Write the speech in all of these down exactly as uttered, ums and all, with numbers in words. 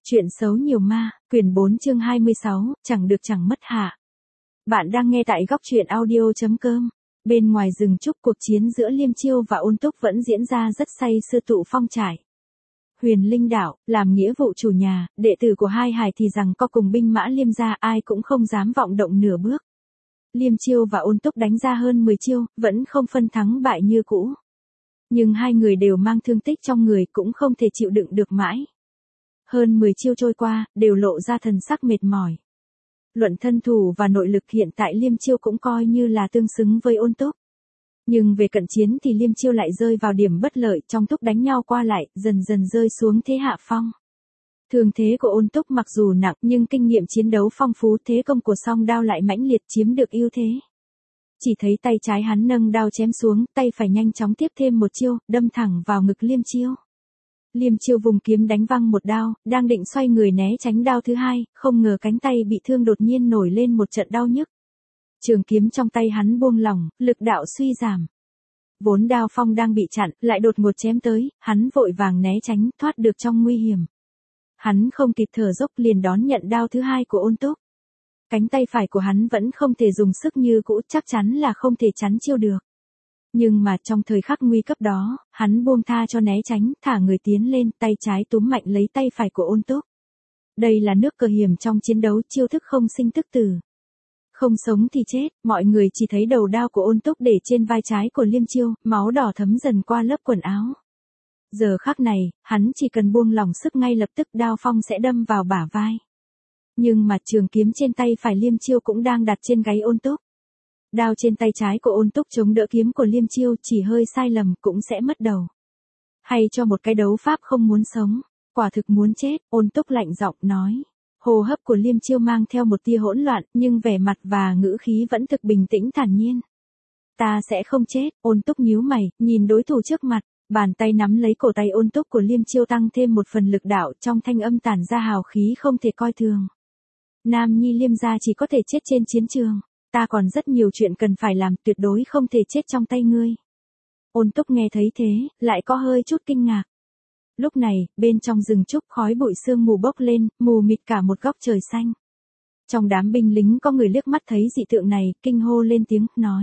Chuyện xấu nhiều ma, quyển bốn chương hai mươi sáu, chẳng được chẳng mất hả. Bạn đang nghe tại góc truyện audio.com. Bên ngoài rừng trúc, cuộc chiến giữa Liêm Chiêu và Ôn Túc vẫn diễn ra rất say sưa tụ phong trải. Huyền Linh Đạo, làm nghĩa vụ chủ nhà, đệ tử của hai hải thì rằng có cùng binh mã Liêm gia, ai cũng không dám vọng động nửa bước. Liêm Chiêu và Ôn Túc đánh ra hơn mười chiêu, vẫn không phân thắng bại như cũ. Nhưng hai người đều mang thương tích trong người, cũng không thể chịu đựng được mãi. Hơn mười chiêu trôi qua, đều lộ ra thần sắc mệt mỏi. Luận thân thủ và nội lực hiện tại Liêm Chiêu cũng coi như là tương xứng với Ôn Túc. Nhưng về cận chiến thì Liêm Chiêu lại rơi vào điểm bất lợi, trong lúc đánh nhau qua lại, dần dần rơi xuống thế hạ phong. Thương thế của Ôn Túc mặc dù nặng nhưng kinh nghiệm chiến đấu phong phú, thế công của song đao lại mãnh liệt chiếm được ưu thế. Chỉ thấy tay trái hắn nâng đao chém xuống, tay phải nhanh chóng tiếp thêm một chiêu, đâm thẳng vào ngực Liêm Chiêu. Liêm Chiêu vùng kiếm đánh văng một đao, đang định xoay người né tránh đao thứ hai, không ngờ cánh tay bị thương đột nhiên nổi lên một trận đau nhức. Trường kiếm trong tay hắn buông lỏng, lực đạo suy giảm. Vốn đao phong đang bị chặn, lại đột ngột chém tới, hắn vội vàng né tránh, thoát được trong nguy hiểm. Hắn không kịp thở dốc liền đón nhận đao thứ hai của Ôn Túc. Cánh tay phải của hắn vẫn không thể dùng sức như cũ, chắc chắn là không thể chắn chiêu được. Nhưng mà trong thời khắc nguy cấp đó, hắn buông tha cho né tránh, thả người tiến lên, tay trái túm mạnh lấy tay phải của Ôn Túc. Đây là nước cờ hiểm trong chiến đấu, chiêu thức không sinh tức tử. Không sống thì chết, mọi người chỉ thấy đầu đao của Ôn Túc để trên vai trái của Liêm Chiêu, máu đỏ thấm dần qua lớp quần áo. Giờ khắc này, hắn chỉ cần buông lỏng sức ngay lập tức đao phong sẽ đâm vào bả vai. Nhưng mà trường kiếm trên tay phải Liêm Chiêu cũng đang đặt trên gáy Ôn Túc. Đao trên tay trái của Ôn Túc chống đỡ kiếm của Liêm Chiêu, chỉ hơi sai lầm cũng sẽ mất đầu. Hay cho một cái đấu pháp không muốn sống, quả thực muốn chết, Ôn Túc lạnh giọng nói. Hô hấp của Liêm Chiêu mang theo một tia hỗn loạn, nhưng vẻ mặt và ngữ khí vẫn thực bình tĩnh thản nhiên. Ta sẽ không chết, Ôn Túc nhíu mày, nhìn đối thủ trước mặt, bàn tay nắm lấy cổ tay Ôn Túc của Liêm Chiêu tăng thêm một phần lực đạo, trong thanh âm tản ra hào khí không thể coi thường. Nam nhi Liêm gia chỉ có thể chết trên chiến trường. Ta còn rất nhiều chuyện cần phải làm, tuyệt đối không thể chết trong tay ngươi. Ôn Túc nghe thấy thế, lại có hơi chút kinh ngạc. Lúc này, bên trong rừng trúc khói bụi sương mù bốc lên, mù mịt cả một góc trời xanh. Trong đám binh lính có người liếc mắt thấy dị tượng này, kinh hô lên tiếng, nói.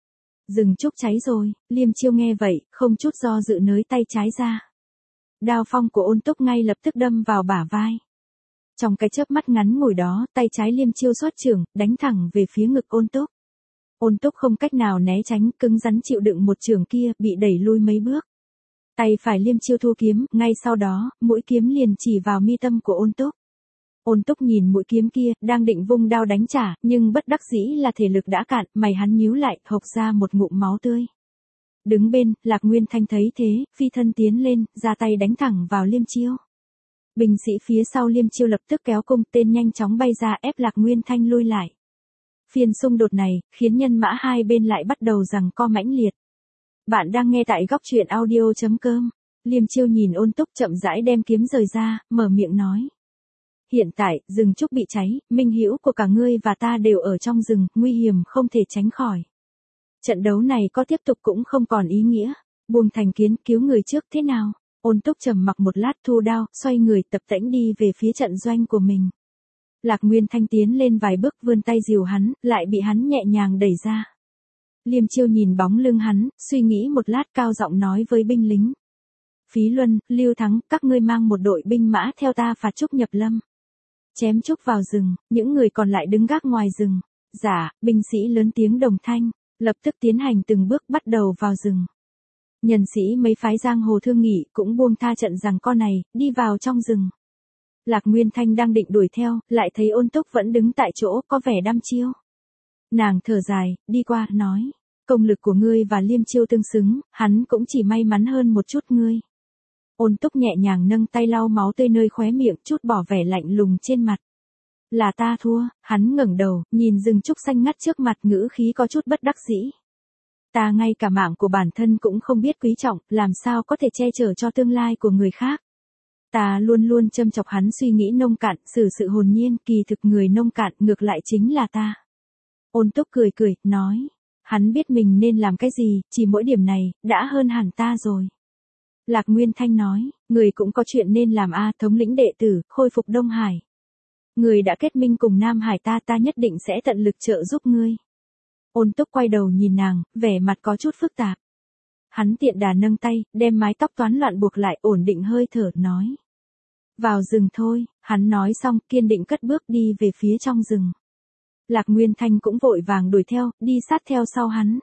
Rừng trúc cháy rồi, Liêm Chiêu nghe vậy, không chút do dự nới tay trái ra. Đao phong của Ôn Túc ngay lập tức đâm vào bả vai. Trong cái chớp mắt ngắn ngủi đó, tay trái Liêm Chiêu xoát chưởng, đánh thẳng về phía ngực Ôn Túc. Ôn Túc không cách nào né tránh, cứng rắn chịu đựng một chưởng kia, bị đẩy lui mấy bước. Tay phải Liêm Chiêu thu kiếm, ngay sau đó, mũi kiếm liền chỉ vào mi tâm của Ôn Túc. Ôn Túc nhìn mũi kiếm kia, đang định vung đao đánh trả, nhưng bất đắc dĩ là thể lực đã cạn, mày hắn nhíu lại, hộc ra một ngụm máu tươi. Đứng bên, Lạc Nguyên Thanh thấy thế, phi thân tiến lên, ra tay đánh thẳng vào Liêm Chiêu. Binh sĩ phía sau Liêm Chiêu lập tức kéo cung, tên nhanh chóng bay ra ép Lạc Nguyên Thanh lui lại. Phiên xung đột này, khiến nhân mã hai bên lại bắt đầu giằng co mãnh liệt. Bạn đang nghe tại góc truyện audio.com. Liêm Chiêu nhìn Ôn Túc chậm rãi đem kiếm rời ra, mở miệng nói. Hiện tại, rừng trúc bị cháy, minh hữu của cả ngươi và ta đều ở trong rừng, nguy hiểm không thể tránh khỏi. Trận đấu này có tiếp tục cũng không còn ý nghĩa. Buông thành kiến, cứu người trước thế nào? Ôn Túc trầm mặc một lát thu đao, xoay người tập tễnh đi về phía trận doanh của mình. Lạc Nguyên Thanh tiến lên vài bước vươn tay dìu hắn, lại bị hắn nhẹ nhàng đẩy ra. Liêm Chiêu nhìn bóng lưng hắn, suy nghĩ một lát cao giọng nói với binh lính. Phí Luân, Lưu Thắng, các ngươi mang một đội binh mã theo ta phạt Trúc nhập lâm. Chém Trúc vào rừng, những người còn lại đứng gác ngoài rừng. Dạ, binh sĩ lớn tiếng đồng thanh, lập tức tiến hành từng bước bắt đầu vào rừng. Nhân sĩ mấy phái giang hồ thương nghị cũng buông tha trận giằng co này, đi vào trong rừng. Lạc Nguyên Thanh đang định đuổi theo, lại thấy Ôn Túc vẫn đứng tại chỗ có vẻ đăm chiêu. Nàng thở dài, đi qua, nói, công lực của ngươi và Liêm Chiêu tương xứng, hắn cũng chỉ may mắn hơn một chút ngươi. Ôn Túc nhẹ nhàng nâng tay lau máu tươi nơi khóe miệng, chút bỏ vẻ lạnh lùng trên mặt. Là ta thua, hắn ngẩng đầu, nhìn rừng trúc xanh ngắt trước mặt, ngữ khí có chút bất đắc dĩ. Ta ngay cả mạng của bản thân cũng không biết quý trọng, làm sao có thể che chở cho tương lai của người khác. Ta luôn luôn châm chọc hắn suy nghĩ nông cạn, xử sự hồn nhiên, kỳ thực người nông cạn ngược lại chính là ta. Ôn Túc cười cười, nói, hắn biết mình nên làm cái gì, chỉ mỗi điểm này, đã hơn hẳn ta rồi. Lạc Nguyên Thanh nói, người cũng có chuyện nên làm a, thống lĩnh đệ tử, khôi phục Đông Hải. Người đã kết minh cùng Nam Hải ta ta nhất định sẽ tận lực trợ giúp ngươi. Ôn Túc quay đầu nhìn nàng, vẻ mặt có chút phức tạp. Hắn tiện đà nâng tay, đem mái tóc toán loạn buộc lại, ổn định hơi thở, nói. Vào rừng thôi, hắn nói xong, kiên định cất bước đi về phía trong rừng. Lạc Nguyên Thanh cũng vội vàng đuổi theo, đi sát theo sau hắn.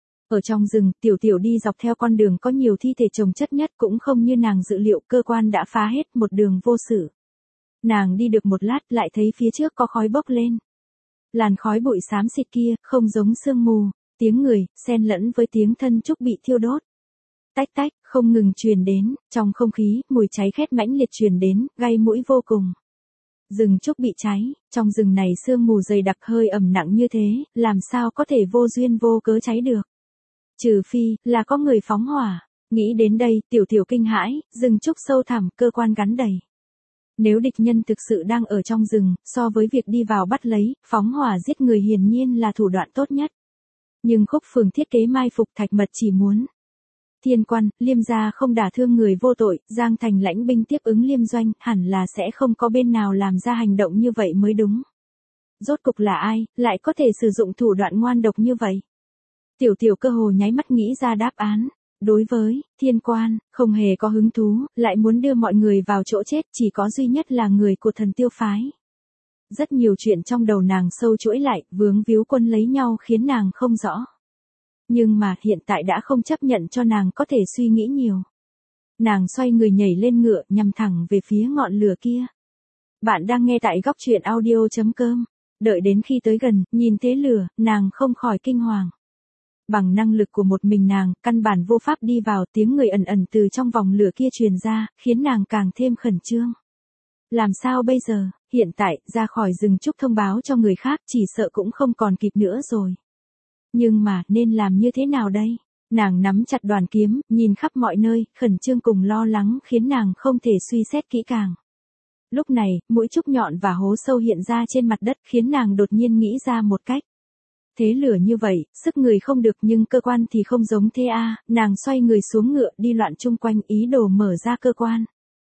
Ở trong rừng, Tiểu Tiểu đi dọc theo con đường có nhiều thi thể chồng chất nhất, cũng không như nàng dự liệu, cơ quan đã phá hết, một đường vô sự. Nàng đi được một lát lại thấy phía trước có khói bốc lên. Làn khói bụi xám xịt kia, không giống sương mù, tiếng người, xen lẫn với tiếng thân trúc bị thiêu đốt. Tách tách, không ngừng truyền đến, trong không khí, mùi cháy khét mãnh liệt truyền đến, gây mũi vô cùng. Rừng trúc bị cháy, trong rừng này sương mù dày đặc hơi ẩm nặng như thế, làm sao có thể vô duyên vô cớ cháy được. Trừ phi, là có người phóng hỏa. Nghĩ đến đây, Tiểu Tiểu kinh hãi, rừng trúc sâu thẳm, cơ quan gắn đầy. Nếu địch nhân thực sự đang ở trong rừng, so với việc đi vào bắt lấy, phóng hỏa giết người hiển nhiên là thủ đoạn tốt nhất. Nhưng Khúc Phường thiết kế mai phục, Thạch Mật chỉ muốn Thiên Quan, Liêm gia không đả thương người vô tội, Giang Thành lãnh binh tiếp ứng Liêm doanh, hẳn là sẽ không có bên nào làm ra hành động như vậy mới đúng. Rốt cục là ai, lại có thể sử dụng thủ đoạn ngoan độc như vậy? Tiểu Tiểu cơ hồ nháy mắt nghĩ ra đáp án. Đối với Thiên Quan, không hề có hứng thú, lại muốn đưa mọi người vào chỗ chết, chỉ có duy nhất là người của Thần Tiêu phái. Rất nhiều chuyện trong đầu nàng sâu chuỗi lại, vướng víu quân lấy nhau khiến nàng không rõ. Nhưng mà hiện tại đã không chấp nhận cho nàng có thể suy nghĩ nhiều. Nàng xoay người nhảy lên ngựa, nhằm thẳng về phía ngọn lửa kia. Bạn đang nghe tại góc truyện audio chấm com. Đợi đến khi tới gần, nhìn thế lửa, nàng không khỏi kinh hoàng. Bằng năng lực của một mình nàng, căn bản vô pháp đi vào, tiếng người ẩn ẩn từ trong vòng lửa kia truyền ra, khiến nàng càng thêm khẩn trương. Làm sao bây giờ, hiện tại, ra khỏi rừng trúc thông báo cho người khác, chỉ sợ cũng không còn kịp nữa rồi. Nhưng mà, nên làm như thế nào đây? Nàng nắm chặt đoàn kiếm, nhìn khắp mọi nơi, khẩn trương cùng lo lắng khiến nàng không thể suy xét kỹ càng. Lúc này, mũi trúc nhọn và hố sâu hiện ra trên mặt đất khiến nàng đột nhiên nghĩ ra một cách. Thế lửa như vậy, sức người không được nhưng cơ quan thì không giống thế a, à, nàng xoay người xuống ngựa đi loạn chung quanh ý đồ mở ra cơ quan.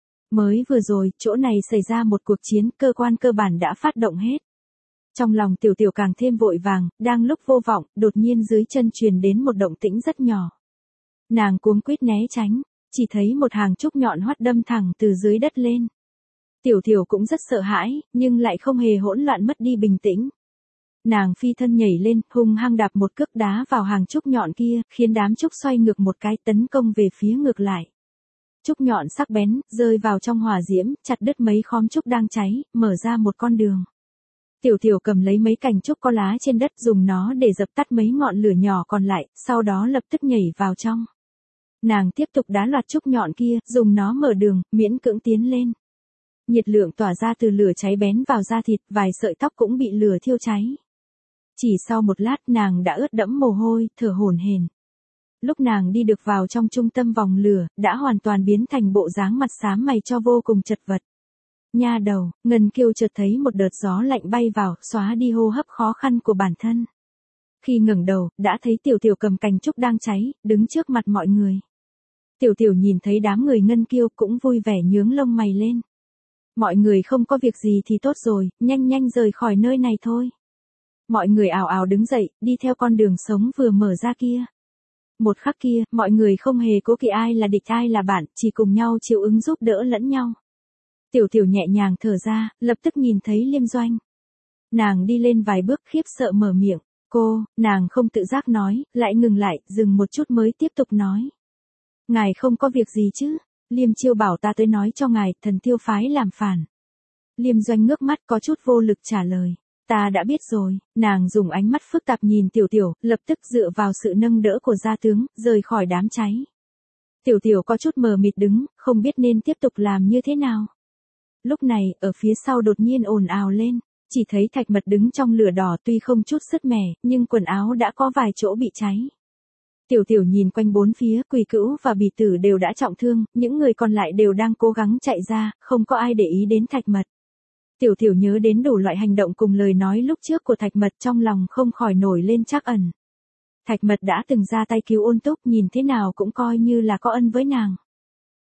Mới vừa rồi, chỗ này xảy ra một cuộc chiến, cơ quan cơ bản đã phát động hết. Trong lòng Tiểu Tiểu càng thêm vội vàng, đang lúc vô vọng, đột nhiên dưới chân truyền đến một động tĩnh rất nhỏ. Nàng cuống quýt né tránh, chỉ thấy một hàng trúc nhọn hoắt đâm thẳng từ dưới đất lên. Tiểu Tiểu cũng rất sợ hãi, nhưng lại không hề hỗn loạn mất đi bình tĩnh. Nàng phi thân nhảy lên, hung hăng đạp một cước đá vào hàng trúc nhọn kia, khiến đám trúc xoay ngược một cái, tấn công về phía ngược lại. Trúc nhọn sắc bén, rơi vào trong hỏa diễm, chặt đứt mấy khóm trúc đang cháy, mở ra một con đường. Tiểu Tiểu cầm lấy mấy cành trúc có lá trên đất, dùng nó để dập tắt mấy ngọn lửa nhỏ còn lại, sau đó lập tức nhảy vào trong. Nàng tiếp tục đá loạt trúc nhọn kia, dùng nó mở đường, miễn cưỡng tiến lên. Nhiệt lượng tỏa ra từ lửa cháy bén vào da thịt, vài sợi tóc cũng bị lửa thiêu cháy. Chỉ sau một lát nàng đã ướt đẫm mồ hôi, thở hổn hển. Lúc nàng đi được vào trong trung tâm vòng lửa, đã hoàn toàn biến thành bộ dáng mặt xám mày cho vô cùng chật vật. Nha đầu, Ngân Kiêu chợt thấy một đợt gió lạnh bay vào, xóa đi hô hấp khó khăn của bản thân. Khi ngẩng đầu, đã thấy Tiểu Tiểu cầm cành trúc đang cháy, đứng trước mặt mọi người. Tiểu Tiểu nhìn thấy đám người Ngân Kiêu cũng vui vẻ nhướng lông mày lên. Mọi người không có việc gì thì tốt rồi, nhanh nhanh rời khỏi nơi này thôi. Mọi người ào ào đứng dậy, đi theo con đường sống vừa mở ra kia. Một khắc kia, mọi người không hề cố kỵ ai là địch ai là bạn, chỉ cùng nhau chịu ứng giúp đỡ lẫn nhau. Tiểu Tiểu nhẹ nhàng thở ra, lập tức nhìn thấy Liêm Doanh. Nàng đi lên vài bước khiếp sợ mở miệng. Cô, nàng không tự giác nói, lại ngừng lại, dừng một chút mới tiếp tục nói. Ngài không có việc gì chứ? Liêm Chiêu bảo ta tới nói cho ngài, Thần Tiêu phái làm phản. Liêm Doanh ngước mắt có chút vô lực trả lời. Ta đã biết rồi, nàng dùng ánh mắt phức tạp nhìn Tiểu Tiểu, lập tức dựa vào sự nâng đỡ của gia tướng, rời khỏi đám cháy. Tiểu Tiểu có chút mờ mịt đứng, không biết nên tiếp tục làm như thế nào. Lúc này, ở phía sau đột nhiên ồn ào lên, chỉ thấy Thạch Mật đứng trong lửa đỏ tuy không chút sứt mẻ, nhưng quần áo đã có vài chỗ bị cháy. Tiểu Tiểu nhìn quanh bốn phía, Quỳ Cữu và Bỉ Tử đều đã trọng thương, những người còn lại đều đang cố gắng chạy ra, không có ai để ý đến Thạch Mật. Tiểu Tiểu nhớ đến đủ loại hành động cùng lời nói lúc trước của Thạch Mật, trong lòng không khỏi nổi lên trắc ẩn. Thạch Mật đã từng ra tay cứu Ôn Túc, nhìn thế nào cũng coi như là có ân với nàng.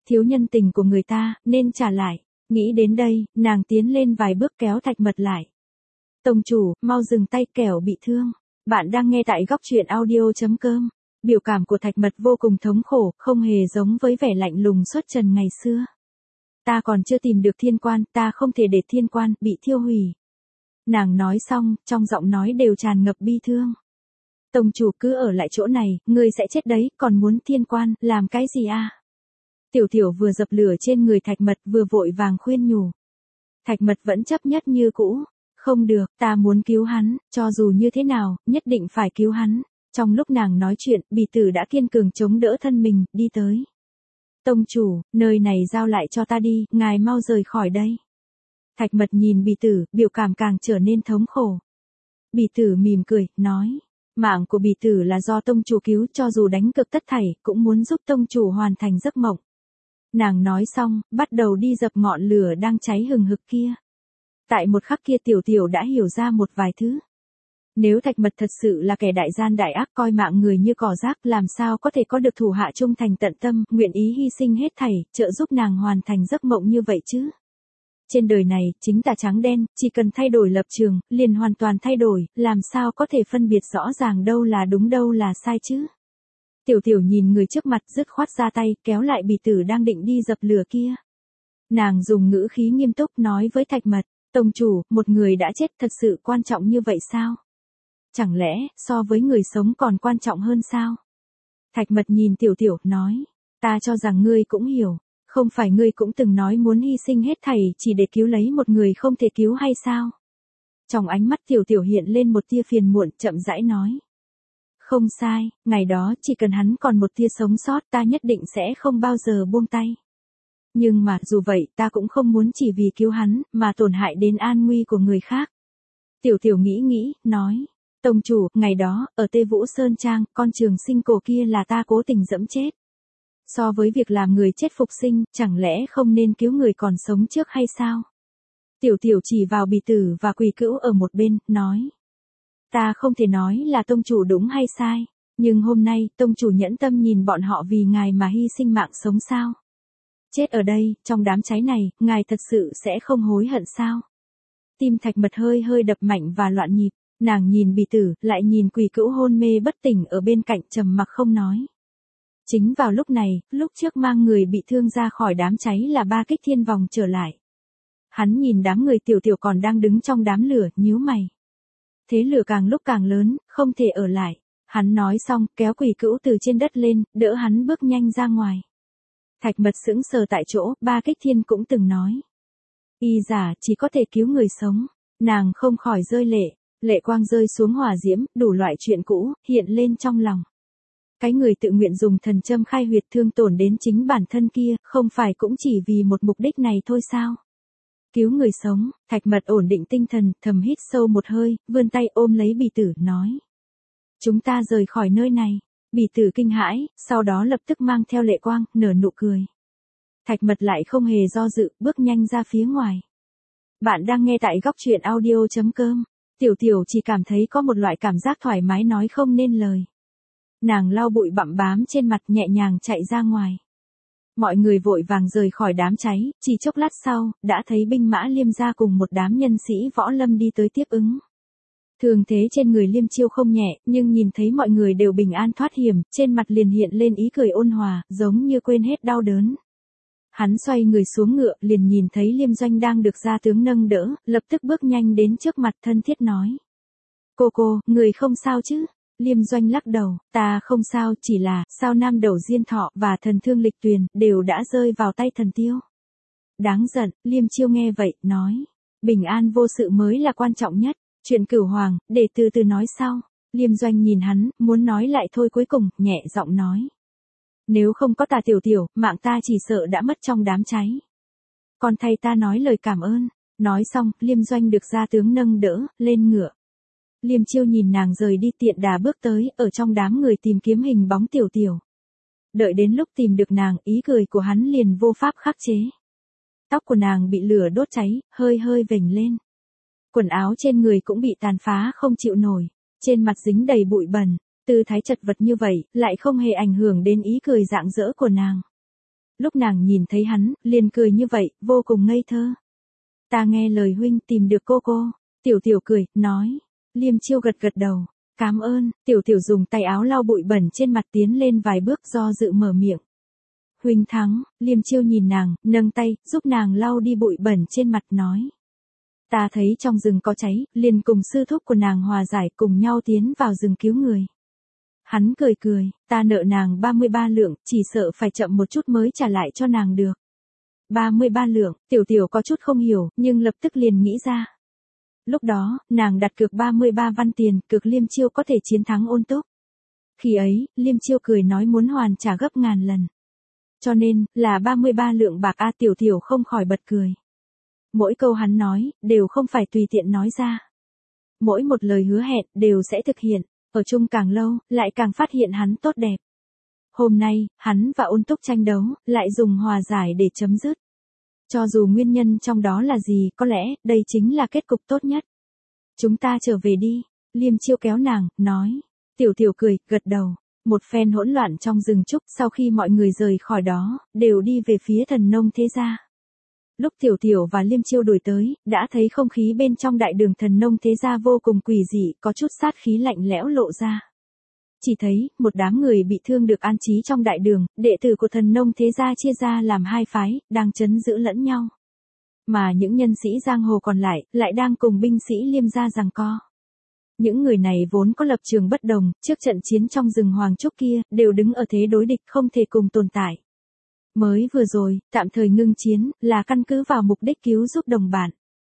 thiếu nhân tình của người ta, nên trả lại. Nghĩ đến đây, nàng tiến lên vài bước kéo Thạch Mật lại. Tông chủ, mau dừng tay kẻo bị thương. Bạn đang nghe tại góc truyện audio.com. Biểu cảm của Thạch Mật vô cùng thống khổ, không hề giống với vẻ lạnh lùng xuất trần ngày xưa. Ta còn chưa tìm được thiên quan, ta không thể để thiên quan bị thiêu hủy. Nàng nói xong, trong giọng nói đều tràn ngập bi thương. Tông chủ cứ ở lại chỗ này, ngươi sẽ chết đấy, còn muốn thiên quan, làm cái gì à? Tiểu Tiểu vừa dập lửa trên người Thạch Mật vừa vội vàng khuyên nhủ. Thạch Mật vẫn chấp nhất như cũ. Không được, ta muốn cứu hắn, cho dù như thế nào, nhất định phải cứu hắn. Trong lúc nàng nói chuyện, Bỉ Tử đã kiên cường chống đỡ thân mình, đi tới. Tông chủ, nơi này giao lại cho ta đi, ngài mau rời khỏi đây. Thạch Mật nhìn Bỉ Tử, biểu cảm càng trở nên thống khổ. Bỉ Tử mỉm cười, nói. Mạng của Bỉ Tử là do tông chủ cứu, cho dù đánh cực tất thảy, cũng muốn giúp tông chủ hoàn thành giấc mộng. Nàng nói xong, bắt đầu đi dập ngọn lửa đang cháy hừng hực kia. Tại một khắc kia Tiểu Tiểu đã hiểu ra một vài thứ. Nếu Thạch Mật thật sự là kẻ đại gian đại ác coi mạng người như cỏ rác, làm sao có thể có được thủ hạ trung thành tận tâm, nguyện ý hy sinh hết thảy, trợ giúp nàng hoàn thành giấc mộng như vậy chứ? Trên đời này, chính tà trắng đen, chỉ cần thay đổi lập trường, liền hoàn toàn thay đổi, làm sao có thể phân biệt rõ ràng đâu là đúng đâu là sai chứ? Tiểu Tiểu nhìn người trước mặt dứt khoát ra tay, kéo lại Bỉ Tử đang định đi dập lửa kia. Nàng dùng ngữ khí nghiêm túc nói với Thạch Mật, tông chủ, một người đã chết thật sự quan trọng như vậy sao? Chẳng lẽ, so với người sống còn quan trọng hơn sao? Thạch Mật nhìn Tiểu Tiểu, nói, ta cho rằng ngươi cũng hiểu, không phải ngươi cũng từng nói muốn hy sinh hết thảy chỉ để cứu lấy một người không thể cứu hay sao? Trong ánh mắt Tiểu Tiểu hiện lên một tia phiền muộn, chậm rãi nói. Không sai, ngày đó chỉ cần hắn còn một tia sống sót ta nhất định sẽ không bao giờ buông tay. Nhưng mà dù vậy ta cũng không muốn chỉ vì cứu hắn mà tổn hại đến an nguy của người khác. Tiểu Tiểu nghĩ nghĩ, nói. Tông chủ, ngày đó, ở Tê Vũ Sơn Trang, con trường sinh cổ kia là ta cố tình dẫm chết. So với việc làm người chết phục sinh, chẳng lẽ không nên cứu người còn sống trước hay sao? Tiểu Tiểu chỉ vào Bỉ Tử và Quỳ Cữu ở một bên, nói. Ta không thể nói là tông chủ đúng hay sai, nhưng hôm nay, tông chủ nhẫn tâm nhìn bọn họ vì ngài mà hy sinh mạng sống sao? Chết ở đây, trong đám cháy này, ngài thật sự sẽ không hối hận sao? Tim Thạch Mật hơi hơi đập mạnh và loạn nhịp, nàng nhìn Bỉ Tử, lại nhìn Quỳ Cữu hôn mê bất tỉnh ở bên cạnh trầm mặc không nói. Chính vào lúc này, lúc trước mang người bị thương ra khỏi đám cháy là Ba Kích Thiên vòng trở lại. Hắn nhìn đám người Tiểu Tiểu còn đang đứng trong đám lửa, nhíu mày. Thế lửa càng lúc càng lớn, không thể ở lại. Hắn nói xong, kéo Quỳ Cữu từ trên đất lên, đỡ hắn bước nhanh ra ngoài. Thạch Mật sững sờ tại chỗ, Ba Kích Thiên cũng từng nói. Y giả chỉ có thể cứu người sống. Nàng không khỏi rơi lệ, lệ quang rơi xuống hỏa diễm, đủ loại chuyện cũ, hiện lên trong lòng. Cái người tự nguyện dùng thần châm khai huyệt thương tổn đến chính bản thân kia, không phải cũng chỉ vì một mục đích này thôi sao? Cứu người sống, Thạch Mật ổn định tinh thần, thầm hít sâu một hơi, vươn tay ôm lấy Bỉ Tử, nói. Chúng ta rời khỏi nơi này. Bỉ Tử kinh hãi, sau đó lập tức mang theo lệ quang, nở nụ cười. Thạch Mật lại không hề do dự, bước nhanh ra phía ngoài. Bạn đang nghe tại góc truyện audio.com. Tiểu Tiểu chỉ cảm thấy có một loại cảm giác thoải mái nói không nên lời. Nàng lau bụi bặm bám trên mặt nhẹ nhàng chạy ra ngoài. Mọi người vội vàng rời khỏi đám cháy, chỉ chốc lát sau, đã thấy binh mã Liêm gia cùng một đám nhân sĩ võ lâm đi tới tiếp ứng. Thường thế trên người Liêm Chiêu không nhẹ, nhưng nhìn thấy mọi người đều bình an thoát hiểm, trên mặt liền hiện lên ý cười ôn hòa, giống như quên hết đau đớn. Hắn xoay người xuống ngựa, liền nhìn thấy Liêm Doanh đang được gia tướng nâng đỡ, lập tức bước nhanh đến trước mặt thân thiết nói. Cô cô, người không sao chứ? Liêm Doanh lắc đầu, ta không sao, chỉ là, sao Nam Đầu Diên Thọ và thần Thương Lịch Tuyền, đều đã rơi vào tay thần Tiêu. Đáng giận, Liêm Chiêu nghe vậy, nói. Bình an vô sự mới là quan trọng nhất, chuyện Cửu Hoàng, để từ từ nói sau. Liêm Doanh nhìn hắn, muốn nói lại thôi cuối cùng, nhẹ giọng nói. Nếu không có Tà Tiểu Tiểu, mạng ta chỉ sợ đã mất trong đám cháy. Còn thay ta nói lời cảm ơn. Nói xong, Liêm Doanh được gia tướng nâng đỡ, lên ngựa. Liêm Chiêu nhìn nàng rời đi tiện đà bước tới, ở trong đám người tìm kiếm hình bóng Tiểu Tiểu. Đợi đến lúc tìm được nàng, ý cười của hắn liền vô pháp khắc chế. Tóc của nàng bị lửa đốt cháy, hơi hơi vểnh lên. Quần áo trên người cũng bị tàn phá không chịu nổi, trên mặt dính đầy bụi bẩn, tư thái chật vật như vậy, lại không hề ảnh hưởng đến ý cười rạng rỡ của nàng. Lúc nàng nhìn thấy hắn, liền cười như vậy, vô cùng ngây thơ. Ta nghe lời huynh tìm được cô cô. Tiểu tiểu cười, nói. Liêm Chiêu gật gật đầu. Cám ơn. Tiểu tiểu dùng tay áo lau bụi bẩn trên mặt tiến lên vài bước do dự mở miệng. Huynh thắng. Liêm Chiêu nhìn nàng, nâng tay, giúp nàng lau đi bụi bẩn trên mặt nói. Ta thấy trong rừng có cháy, liền cùng sư thúc của nàng hòa giải cùng nhau tiến vào rừng cứu người. Hắn cười cười, ta nợ nàng ba mươi ba lượng, chỉ sợ phải chậm một chút mới trả lại cho nàng được. ba mươi ba lượng, tiểu tiểu có chút không hiểu, nhưng lập tức liền nghĩ ra. Lúc đó, nàng đặt cược ba mươi ba văn tiền, cược Liêm Chiêu có thể chiến thắng Ôn Túc. Khi ấy, Liêm Chiêu cười nói muốn hoàn trả gấp ngàn lần. Cho nên, là ba mươi ba lượng bạc a tiểu tiểu không khỏi bật cười. Mỗi câu hắn nói, đều không phải tùy tiện nói ra. Mỗi một lời hứa hẹn, đều sẽ thực hiện. Ở chung càng lâu, lại càng phát hiện hắn tốt đẹp. Hôm nay, hắn và Ôn Túc tranh đấu, lại dùng hòa giải để chấm dứt. Cho dù nguyên nhân trong đó là gì, có lẽ, đây chính là kết cục tốt nhất. Chúng ta trở về đi. Liêm Chiêu kéo nàng, nói. Tiểu tiểu cười, gật đầu. Một phen hỗn loạn trong rừng trúc, sau khi mọi người rời khỏi đó, đều đi về phía Thần Nông thế gia. Lúc Tiểu Tiểu và Liêm Chiêu đuổi tới, đã thấy không khí bên trong đại đường Thần Nông thế gia vô cùng quỷ dị, có chút sát khí lạnh lẽo lộ ra. Chỉ thấy, một đám người bị thương được an trí trong đại đường, đệ tử của Thần Nông thế gia chia ra làm hai phái, đang trấn giữ lẫn nhau. Mà những nhân sĩ giang hồ còn lại, lại đang cùng binh sĩ Liêm gia giằng co. Những người này vốn có lập trường bất đồng, trước trận chiến trong rừng Hoàng Trúc kia, đều đứng ở thế đối địch không thể cùng tồn tại. Mới vừa rồi, tạm thời ngưng chiến, là căn cứ vào mục đích cứu giúp đồng bạn.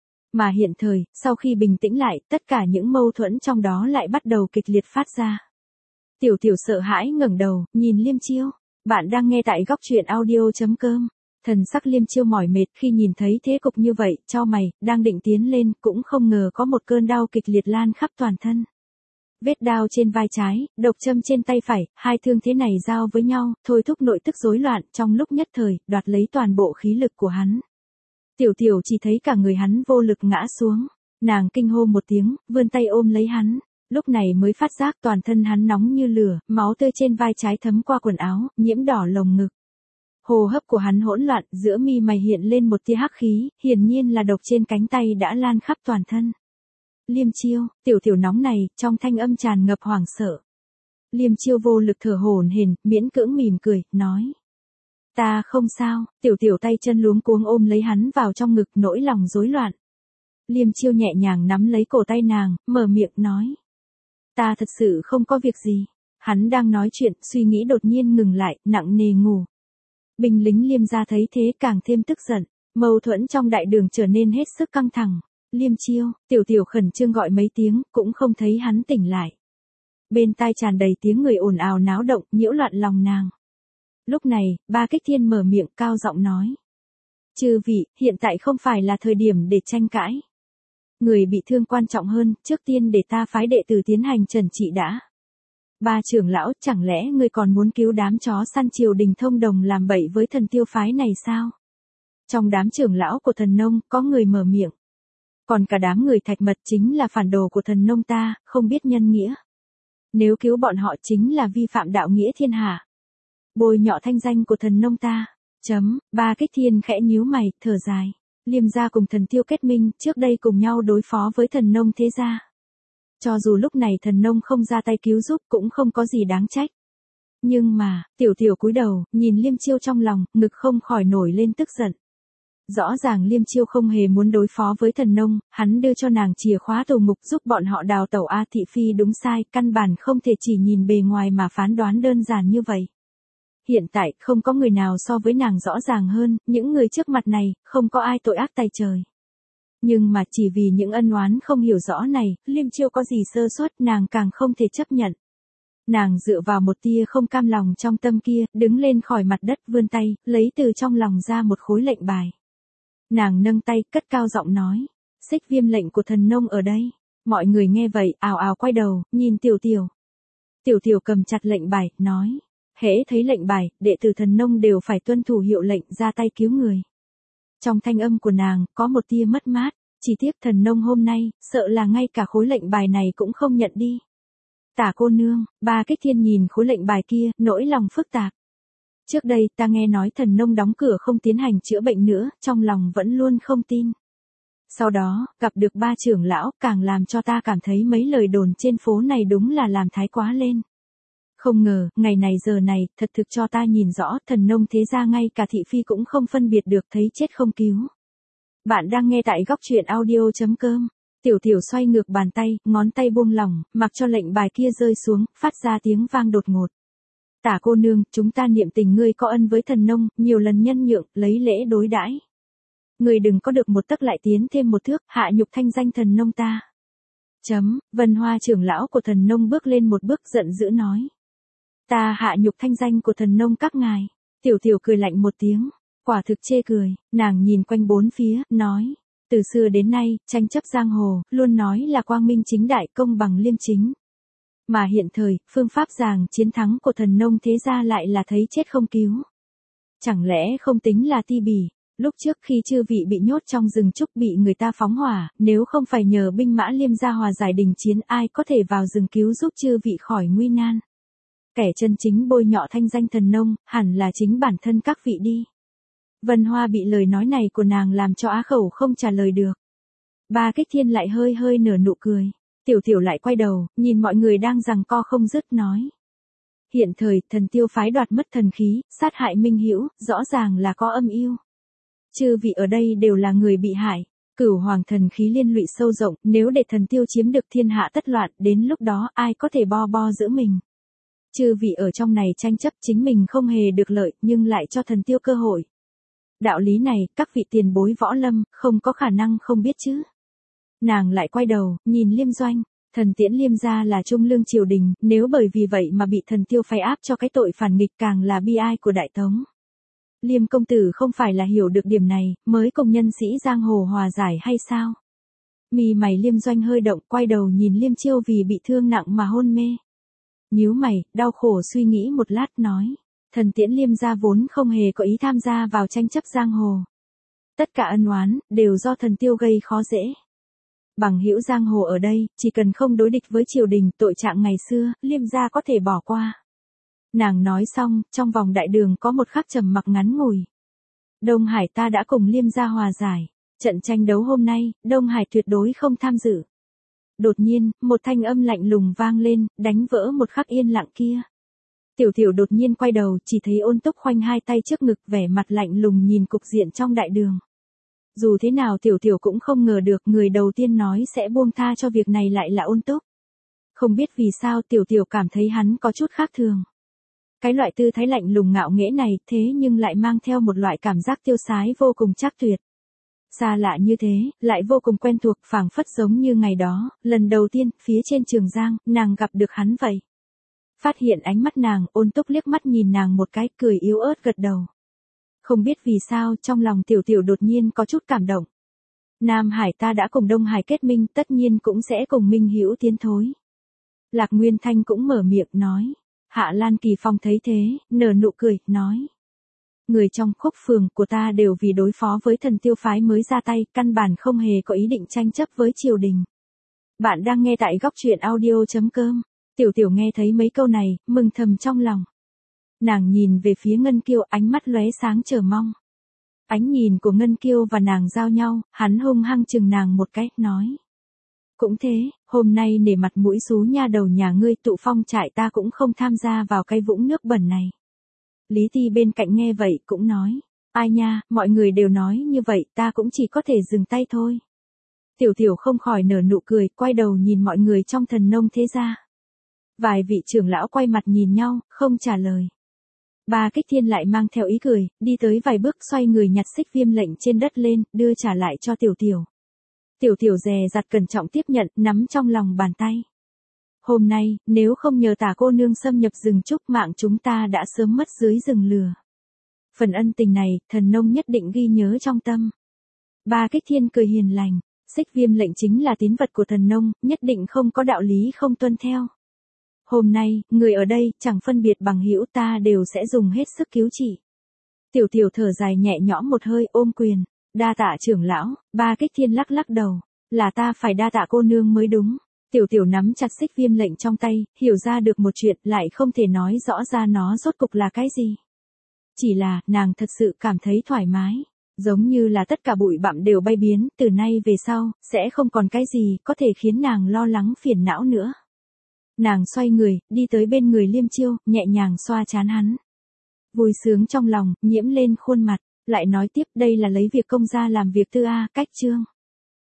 Mà hiện thời, sau khi bình tĩnh lại, tất cả những mâu thuẫn trong đó lại bắt đầu kịch liệt phát ra. Tiểu tiểu sợ hãi ngẩng đầu, nhìn Liêm Chiêu. Bạn đang nghe tại góc truyện audio chấm com. Thần sắc Liêm Chiêu mỏi mệt khi nhìn thấy thế cục như vậy, chau mày, đang định tiến lên, cũng không ngờ có một cơn đau kịch liệt lan khắp toàn thân. Vết đao trên vai trái, độc châm trên tay phải, hai thương thế này giao với nhau, thôi thúc nội tức rối loạn, trong lúc nhất thời, đoạt lấy toàn bộ khí lực của hắn. Tiểu tiểu chỉ thấy cả người hắn vô lực ngã xuống. Nàng kinh hô một tiếng, vươn tay ôm lấy hắn. Lúc này mới phát giác toàn thân hắn nóng như lửa, máu tươi trên vai trái thấm qua quần áo, nhiễm đỏ lồng ngực. Hô hấp của hắn hỗn loạn, giữa mi mày hiện lên một tia hắc khí, hiển nhiên là độc trên cánh tay đã lan khắp toàn thân. Liêm Chiêu, tiểu tiểu nóng này, trong thanh âm tràn ngập hoảng sợ. Liêm Chiêu vô lực thở hổn hển, miễn cưỡng mỉm cười, nói. Ta không sao, tiểu tiểu tay chân luống cuống ôm lấy hắn vào trong ngực, nỗi lòng rối loạn. Liêm Chiêu nhẹ nhàng nắm lấy cổ tay nàng, mở miệng nói. Ta thật sự không có việc gì. Hắn đang nói chuyện, suy nghĩ đột nhiên ngừng lại, nặng nề ngủ. Binh lính Liêm gia thấy thế càng thêm tức giận, mâu thuẫn trong đại đường trở nên hết sức căng thẳng. Liêm Chiêu, tiểu tiểu khẩn trương gọi mấy tiếng, cũng không thấy hắn tỉnh lại. Bên tai tràn đầy tiếng người ồn ào náo động, nhiễu loạn lòng nàng. Lúc này, Ba Kích Thiên mở miệng cao giọng nói. Chư vị, hiện tại không phải là thời điểm để tranh cãi. Người bị thương quan trọng hơn, trước tiên để ta phái đệ tử tiến hành trần trị đã. Ba trưởng lão, chẳng lẽ ngươi còn muốn cứu đám chó săn triều đình thông đồng làm bậy với Thần Tiêu phái này sao? Trong đám trưởng lão của Thần Nông, có người mở miệng. Còn cả đám người Thạch Mật chính là phản đồ của Thần Nông ta, không biết nhân nghĩa. Nếu cứu bọn họ chính là vi phạm đạo nghĩa thiên hạ. Bôi nhọ thanh danh của Thần Nông ta. Chấm, Ba Kích Thiên khẽ nhíu mày, thở dài. Liêm gia cùng Thần Tiêu kết minh, trước đây cùng nhau đối phó với Thần Nông thế gia. Cho dù lúc này Thần Nông không ra tay cứu giúp cũng không có gì đáng trách. Nhưng mà, tiểu tiểu cúi đầu, nhìn Liêm Chiêu trong lòng, ngực không khỏi nổi lên tức giận. Rõ ràng Liêm Chiêu không hề muốn đối phó với Thần Nông, hắn đưa cho nàng chìa khóa tù ngục giúp bọn họ đào tẩu A thị phi đúng sai, căn bản không thể chỉ nhìn bề ngoài mà phán đoán đơn giản như vậy. Hiện tại, không có người nào so với nàng rõ ràng hơn, những người trước mặt này, không có ai tội ác tày trời. Nhưng mà chỉ vì những ân oán không hiểu rõ này, Liêm Chiêu có gì sơ suất, nàng càng không thể chấp nhận. Nàng dựa vào một tia không cam lòng trong tâm kia, đứng lên khỏi mặt đất, vươn tay, lấy từ trong lòng ra một khối lệnh bài. Nàng nâng tay, cất cao giọng nói, xích viêm lệnh của Thần Nông ở đây. Mọi người nghe vậy, ào ào quay đầu, nhìn tiểu tiểu. Tiểu tiểu cầm chặt lệnh bài, nói, hễ thấy lệnh bài, đệ tử Thần Nông đều phải tuân thủ hiệu lệnh ra tay cứu người. Trong thanh âm của nàng, có một tia mất mát, chỉ tiếc Thần Nông hôm nay, sợ là ngay cả khối lệnh bài này cũng không nhận đi. Tả cô nương, Ba Kích Thiên nhìn khối lệnh bài kia, nỗi lòng phức tạp. Trước đây ta nghe nói thần nông đóng cửa không tiến hành chữa bệnh nữa, trong lòng vẫn luôn không tin. Sau đó, gặp được ba trưởng lão, càng làm cho ta cảm thấy mấy lời đồn trên phố này đúng là làm thái quá lên. Không ngờ, ngày này giờ này, thật thực cho ta nhìn rõ, thần nông thế ra ngay cả thị phi cũng không phân biệt được, thấy chết không cứu. Bạn đang nghe tại góc truyện audio.com. Tiểu tiểu xoay ngược bàn tay, ngón tay buông lỏng, mặc cho lệnh bài kia rơi xuống, phát ra tiếng vang đột ngột. Tả cô nương, chúng ta niệm tình ngươi có ân với thần nông, nhiều lần nhân nhượng, lấy lễ đối đãi. Ngươi đừng có được một tấc lại tiến thêm một thước, hạ nhục thanh danh thần nông ta. Chấm, Vân Hoa trưởng lão của thần nông bước lên một bước giận dữ nói. Ta hạ nhục thanh danh của thần nông các ngài. Tiểu tiểu cười lạnh một tiếng, quả thực chê cười, nàng nhìn quanh bốn phía, nói. Từ xưa đến nay, tranh chấp giang hồ, luôn nói là quang minh chính đại, công bằng liêm chính. Mà hiện thời, phương pháp giàng chiến thắng của thần nông thế gia lại là thấy chết không cứu. Chẳng lẽ không tính là ti bỉ, lúc trước khi chư vị bị nhốt trong rừng trúc bị người ta phóng hỏa, nếu không phải nhờ binh mã liêm gia hòa giải đình chiến ai có thể vào rừng cứu giúp chư vị khỏi nguy nan. Kẻ chân chính bôi nhọ thanh danh thần nông, hẳn là chính bản thân các vị đi. Vân Hoa bị lời nói này của nàng làm cho á khẩu không trả lời được. Ba Kích Thiên lại hơi hơi nở nụ cười. Tiểu tiểu lại quay đầu, nhìn mọi người đang giằng co không dứt nói. Hiện thời, thần tiêu phái đoạt mất thần khí, sát hại minh hữu, rõ ràng là có âm mưu. Chư vị ở đây đều là người bị hại. Cửu hoàng thần khí liên lụy sâu rộng, nếu để thần tiêu chiếm được thiên hạ tất loạn, đến lúc đó ai có thể bo bo giữ mình. Chư vị ở trong này tranh chấp chính mình không hề được lợi, nhưng lại cho thần tiêu cơ hội. Đạo lý này, các vị tiền bối võ lâm, không có khả năng không biết chứ. Nàng lại quay đầu, nhìn Liêm Doanh, thần tiễn Liêm gia là trung lương triều đình, nếu bởi vì vậy mà bị thần tiêu phái áp cho cái tội phản nghịch càng là bi ai của đại tống. Liêm công tử không phải là hiểu được điểm này, mới cùng nhân sĩ giang hồ hòa giải hay sao? Mì mày Liêm Doanh hơi động, quay đầu nhìn Liêm Chiêu vì bị thương nặng mà hôn mê. Nhíu mày, đau khổ suy nghĩ một lát nói. Thần tiễn Liêm gia vốn không hề có ý tham gia vào tranh chấp giang hồ. Tất cả ân oán, đều do thần tiêu gây khó dễ. Bằng hữu giang hồ ở đây, chỉ cần không đối địch với triều đình, tội trạng ngày xưa, Liêm gia có thể bỏ qua. Nàng nói xong, trong vòng đại đường có một khắc trầm mặc ngắn ngủi. Đông Hải ta đã cùng Liêm gia hòa giải. Trận tranh đấu hôm nay, Đông Hải tuyệt đối không tham dự. Đột nhiên, một thanh âm lạnh lùng vang lên, đánh vỡ một khắc yên lặng kia. Tiểu tiểu đột nhiên quay đầu, chỉ thấy Ôn Túc khoanh hai tay trước ngực, vẻ mặt lạnh lùng nhìn cục diện trong đại đường. Dù thế nào tiểu tiểu cũng không ngờ được người đầu tiên nói sẽ buông tha cho việc này lại là Ôn Túc. Không biết vì sao tiểu tiểu cảm thấy hắn có chút khác thường. Cái loại tư thái lạnh lùng ngạo nghễ này thế nhưng lại mang theo một loại cảm giác tiêu sái vô cùng trác tuyệt. Xa lạ như thế, lại vô cùng quen thuộc, phảng phất giống như ngày đó, lần đầu tiên, phía trên Trường Giang, nàng gặp được hắn vậy. Phát hiện ánh mắt nàng, Ôn Túc liếc mắt nhìn nàng một cái, cười yếu ớt gật đầu. Không biết vì sao, trong lòng tiểu tiểu đột nhiên có chút cảm động. Nam Hải ta đã cùng Đông Hải kết minh, tất nhiên cũng sẽ cùng Minh Hữu tiến thối. Lạc Nguyên Thanh cũng mở miệng nói. Hạ Lan Kỳ Phong thấy thế, nở nụ cười, nói. Người trong khúc phường của ta đều vì đối phó với thần tiêu phái mới ra tay, căn bản không hề có ý định tranh chấp với triều đình. Bạn đang nghe tại góc truyện audio.com. Tiểu tiểu nghe thấy mấy câu này, mừng thầm trong lòng. Nàng nhìn về phía Ngân Kiêu, ánh mắt lóe sáng chờ mong. Ánh nhìn của Ngân Kiêu và nàng giao nhau, hắn hung hăng chừng nàng một cái, nói. Cũng thế, hôm nay nể mặt mũi xú nha đầu nhà ngươi tụ phong trại ta cũng không tham gia vào cái vũng nước bẩn này. Lý Ti bên cạnh nghe vậy cũng nói. Ai nha, mọi người đều nói như vậy, ta cũng chỉ có thể dừng tay thôi. Tiểu tiểu không khỏi nở nụ cười, quay đầu nhìn mọi người trong thần nông thế gia. Vài vị trưởng lão quay mặt nhìn nhau, không trả lời. Ba Kích Thiên lại mang theo ý cười, đi tới vài bước xoay người nhặt xích viêm lệnh trên đất lên, đưa trả lại cho tiểu tiểu. Tiểu tiểu dè dặt cẩn trọng tiếp nhận, nắm trong lòng bàn tay. Hôm nay, nếu không nhờ Tả cô nương xâm nhập rừng trúc, mạng chúng ta đã sớm mất dưới rừng lửa. Phần ân tình này, thần nông nhất định ghi nhớ trong tâm. Ba Kích Thiên cười hiền lành, xích viêm lệnh chính là tín vật của thần nông, nhất định không có đạo lý không tuân theo. Hôm nay, người ở đây, chẳng phân biệt bằng hữu ta đều sẽ dùng hết sức cứu trị. Tiểu tiểu thở dài nhẹ nhõm một hơi, ôm quyền. Đa tạ trưởng lão. Ba Kích Thiên lắc lắc đầu. Là ta phải đa tạ cô nương mới đúng. Tiểu tiểu nắm chặt xích viêm lệnh trong tay, hiểu ra được một chuyện, lại không thể nói rõ ra nó rốt cục là cái gì. chỉ là, nàng thật sự cảm thấy thoải mái. Giống như là tất cả bụi bặm đều bay biến, từ nay về sau, sẽ không còn cái gì có thể khiến nàng lo lắng phiền não nữa. Nàng xoay người, đi tới bên người Liêm Chiêu, nhẹ nhàng xoa trán hắn. Vui sướng trong lòng, nhiễm lên khuôn mặt, lại nói tiếp đây là lấy việc công gia làm việc tư a, cách chương.